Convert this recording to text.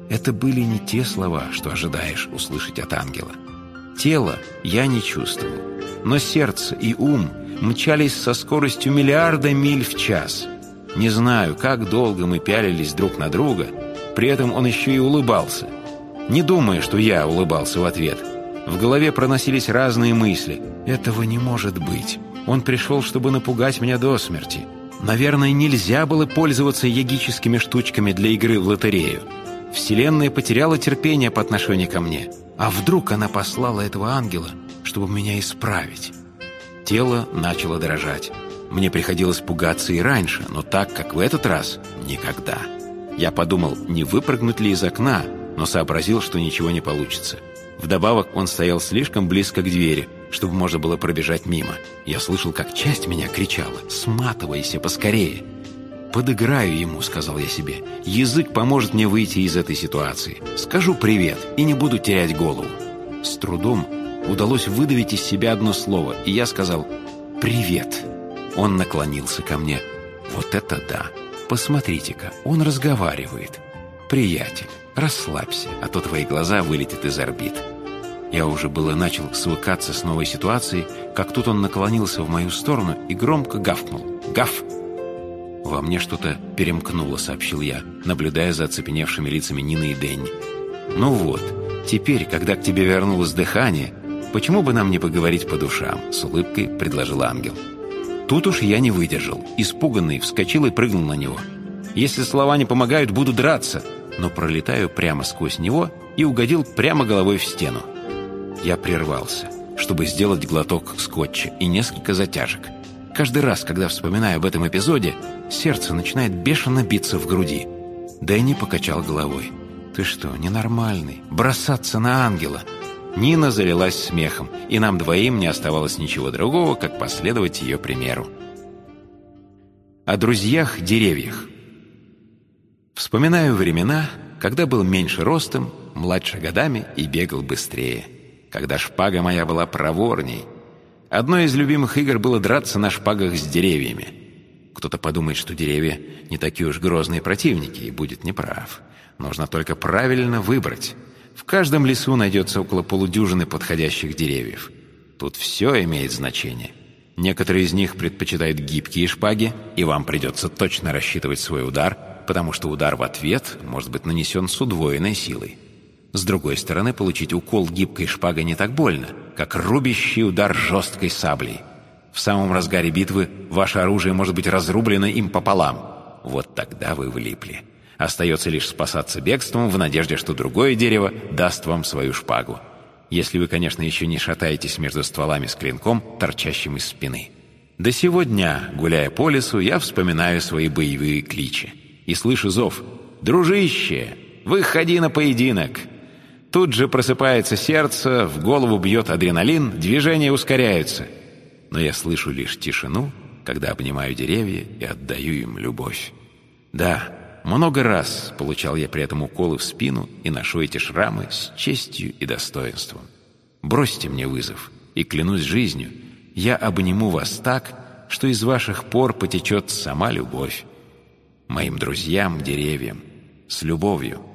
Это были не те слова, что ожидаешь услышать от ангела. Тело я не чувствовал, но сердце и ум мчались со скоростью миллиарда миль в час. Не знаю, как долго мы пялились друг на друга, при этом он еще и улыбался. Не думая, что я улыбался в ответ. В голове проносились разные мысли. Этого не может быть. Он пришел, чтобы напугать меня до смерти. Наверное, нельзя было пользоваться йогическими штучками для игры в лотерею. Вселенная потеряла терпение по отношению ко мне. А вдруг она послала этого ангела, чтобы меня исправить? Тело начало дрожать. Мне приходилось пугаться и раньше, но так, как в этот раз, никогда. Я подумал, не выпрыгнуть ли из окна, но сообразил, что ничего не получится. Вдобавок он стоял слишком близко к двери, чтобы можно было пробежать мимо. Я слышал, как часть меня кричала: «Сматывайся поскорее!» «Подыграю ему», — сказал я себе. «Язык поможет мне выйти из этой ситуации. Скажу привет и не буду терять голову». С трудом удалось выдавить из себя одно слово, и я сказал: «Привет». Он наклонился ко мне. «Вот это да! Посмотрите-ка, он разговаривает. Приятель, расслабься, а то твои глаза вылетят из орбит». Я уже было начал свыкаться с новой ситуацией, как тут он наклонился в мою сторону и громко гавкнул. «Гав!» «Во мне что-то перемкнуло», — сообщил я, наблюдая за оцепеневшими лицами Нины и Дэнни. «Ну вот, теперь, когда к тебе вернулось дыхание, почему бы нам не поговорить по душам?» — с улыбкой предложил ангел. Тут уж я не выдержал. Испуганный, вскочил и прыгнул на него. «Если слова не помогают, буду драться!» Но пролетаю прямо сквозь него и угодил прямо головой в стену. Я прервался, чтобы сделать глоток скотча и несколько затяжек. Каждый раз, когда вспоминаю об этом эпизоде, сердце начинает бешено биться в груди. Дэнни покачал головой. «Ты что, ненормальный? Бросаться на ангела!» Нина залилась смехом, и нам двоим не оставалось ничего другого, как последовать ее примеру. О друзьях-деревьях. Вспоминаю времена, когда был меньше ростом, младше годами и бегал быстрее. Когда шпага моя была проворней. Одной из любимых игр было драться на шпагах с деревьями. Кто-то подумает, что деревья не такие уж грозные противники, и будет неправ. Нужно только правильно выбрать. В каждом лесу найдется около полудюжины подходящих деревьев. Тут все имеет значение. Некоторые из них предпочитают гибкие шпаги, и вам придется точно рассчитывать свой удар, потому что удар в ответ может быть нанесен с удвоенной силой. С другой стороны, получить укол гибкой шпагой не так больно, как рубящий удар жесткой саблей. В самом разгаре битвы ваше оружие может быть разрублено им пополам. Вот тогда вы влипли. Остается лишь спасаться бегством в надежде, что другое дерево даст вам свою шпагу. Если вы, конечно, еще не шатаетесь между стволами с клинком, торчащим из спины. До сего дня, гуляя по лесу, я вспоминаю свои боевые кличи. И слышу зов: «Дружище, выходи на поединок!» Тут же просыпается сердце, в голову бьет адреналин, движения ускоряются. Но я слышу лишь тишину, когда обнимаю деревья и отдаю им любовь. Да, много раз получал я при этом уколы в спину и ношу эти шрамы с честью и достоинством. Бросьте мне вызов, и клянусь жизнью, я обниму вас так, что из ваших пор потечет сама любовь. Моим друзьям-деревьям, с любовью.